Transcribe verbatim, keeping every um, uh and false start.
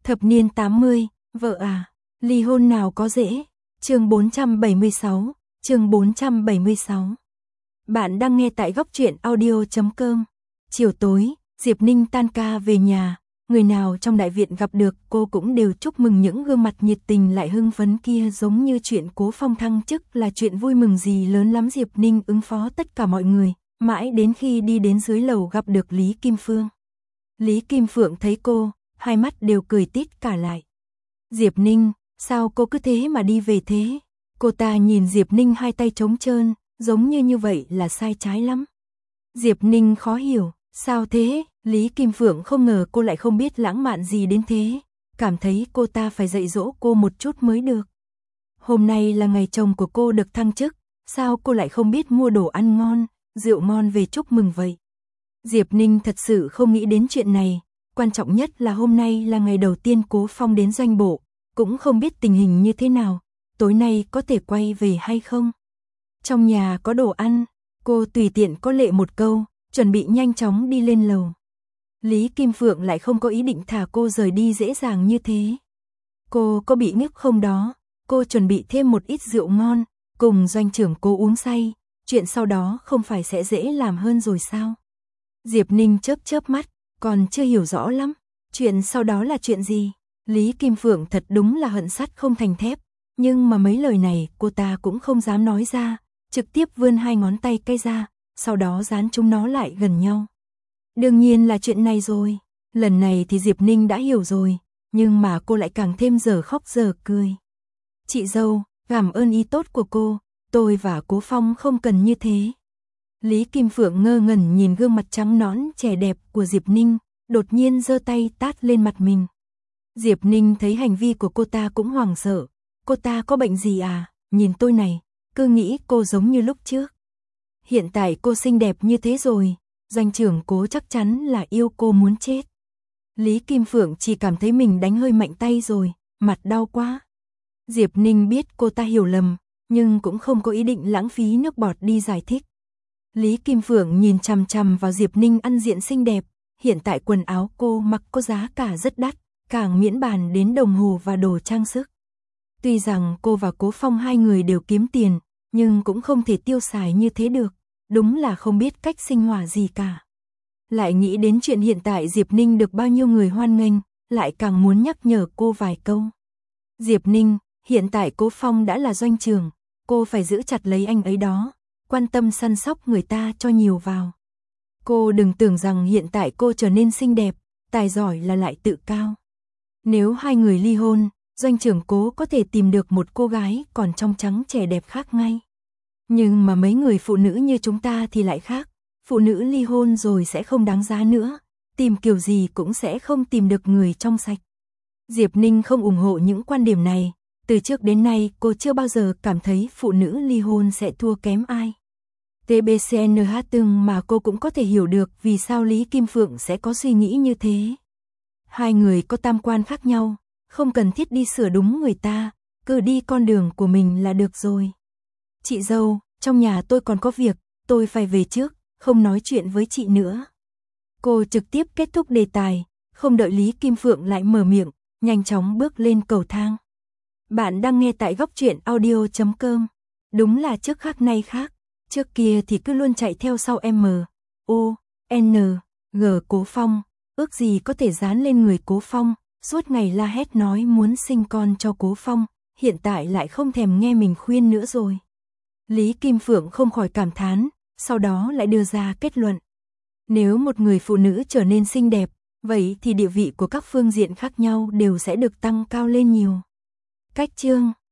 Thập niên tám mươi, vợ à, ly hôn nào có dễ. Chương bốn trăm bảy mươi sáu, chương bốn trăm bảy mươi sáu. Bạn đang nghe tại góc truyện audio chấm com. Chiều tối, Diệp Ninh tan ca về nhà, người nào trong đại viện gặp được cô cũng đều chúc mừng, những gương mặt nhiệt tình lại hưng phấn kia giống như chuyện Cố Phong thăng chức là chuyện vui mừng gì lớn lắm. Diệp Ninh ứng phó tất cả mọi người, mãi đến khi đi đến dưới lầu gặp được Lý Kim Phương. Lý Kim Phượng thấy cô, hai mắt đều cười tít cả lại. Diệp Ninh, sao cô cứ thế mà đi về thế? Cô ta nhìn Diệp Ninh hai tay trống trơn, giống như như vậy là sai trái lắm. Diệp Ninh khó hiểu, sao thế? Lý Kim Phượng không ngờ cô lại không biết lãng mạn gì đến thế, cảm thấy cô ta phải dạy dỗ cô một chút mới được. Hôm nay là ngày chồng của cô được thăng chức, sao cô lại không biết mua đồ ăn ngon, rượu ngon về chúc mừng vậy? Diệp Ninh thật sự không nghĩ đến chuyện này, quan trọng nhất là hôm nay là ngày đầu tiên Cố Phong đến doanh bộ, cũng không biết tình hình như thế nào, tối nay có thể quay về hay không. Trong nhà có đồ ăn, cô tùy tiện có lệ một câu, chuẩn bị nhanh chóng đi lên lầu. Lý Kim Phượng lại không có ý định thả cô rời đi dễ dàng như thế. Cô có bị ngất không đó? Cô chuẩn bị thêm một ít rượu ngon, cùng doanh trưởng Cố uống say, chuyện sau đó không phải sẽ dễ làm hơn rồi sao? Diệp Ninh chớp chớp mắt, còn chưa hiểu rõ lắm, chuyện sau đó là chuyện gì? Lý Kim Phượng thật đúng là hận sắt không thành thép, nhưng mà mấy lời này cô ta cũng không dám nói ra, trực tiếp vươn hai ngón tay cây ra, sau đó dán chúng nó lại gần nhau. Đương nhiên là chuyện này rồi, lần này thì Diệp Ninh đã hiểu rồi, nhưng mà cô lại càng thêm giờ khóc giờ cười. Chị dâu, cảm ơn ý tốt của cô, tôi và Cố Phong không cần như thế. Lý Kim Phượng ngơ ngẩn nhìn gương mặt trắng nõn trẻ đẹp của Diệp Ninh, đột nhiên giơ tay tát lên mặt mình. Diệp Ninh thấy hành vi của cô ta cũng hoảng sợ, cô ta có bệnh gì à, nhìn tôi này, cứ nghĩ cô giống như lúc trước. Hiện tại cô xinh đẹp như thế rồi, doanh trưởng Cố chắc chắn là yêu cô muốn chết. Lý Kim Phượng chỉ cảm thấy mình đánh hơi mạnh tay rồi, mặt đau quá. Diệp Ninh biết cô ta hiểu lầm, nhưng cũng không có ý định lãng phí nước bọt đi giải thích. Lý Kim Phượng nhìn chằm chằm vào Diệp Ninh ăn diện xinh đẹp, hiện tại quần áo cô mặc có giá cả rất đắt, càng miễn bàn đến đồng hồ và đồ trang sức. Tuy rằng cô và Cố Phong hai người đều kiếm tiền, nhưng cũng không thể tiêu xài như thế được, đúng là không biết cách sinh hoạt gì cả. Lại nghĩ đến chuyện hiện tại Diệp Ninh được bao nhiêu người hoan nghênh, lại càng muốn nhắc nhở cô vài câu. Diệp Ninh, hiện tại Cố Phong đã là doanh trưởng, cô phải giữ chặt lấy anh ấy đó, quan tâm săn sóc người ta cho nhiều vào. Cô đừng tưởng rằng hiện tại cô trở nên xinh đẹp, tài giỏi là lại tự cao. Nếu hai người ly hôn, doanh trưởng Cố có thể tìm được một cô gái còn trong trắng trẻ đẹp khác ngay. Nhưng mà mấy người phụ nữ như chúng ta thì lại khác, phụ nữ ly hôn rồi sẽ không đáng giá nữa, tìm kiểu gì cũng sẽ không tìm được người trong sạch. Diệp Ninh không ủng hộ những quan điểm này, từ trước đến nay cô chưa bao giờ cảm thấy phụ nữ ly hôn sẽ thua kém ai. tê bê xê en hát từng mà cô cũng có thể hiểu được vì sao Lý Kim Phượng sẽ có suy nghĩ như thế. Hai người có tam quan khác nhau, không cần thiết đi sửa đúng người ta, cứ đi con đường của mình là được rồi. Chị dâu, trong nhà tôi còn có việc, tôi phải về trước, không nói chuyện với chị nữa. Cô trực tiếp kết thúc đề tài, không đợi Lý Kim Phượng lại mở miệng, nhanh chóng bước lên cầu thang. Bạn đang nghe tại góc truyện audio chấm com. Đúng là trước khác nay khác, trước kia thì cứ luôn chạy theo sau M, O, N, G Cố Phong, ước gì có thể dán lên người Cố Phong, suốt ngày la hét nói muốn sinh con cho Cố Phong, hiện tại lại không thèm nghe mình khuyên nữa rồi. Lý Kim Phượng không khỏi cảm thán, sau đó lại đưa ra kết luận. Nếu một người phụ nữ trở nên xinh đẹp, vậy thì địa vị của các phương diện khác nhau đều sẽ được tăng cao lên nhiều. Cách chương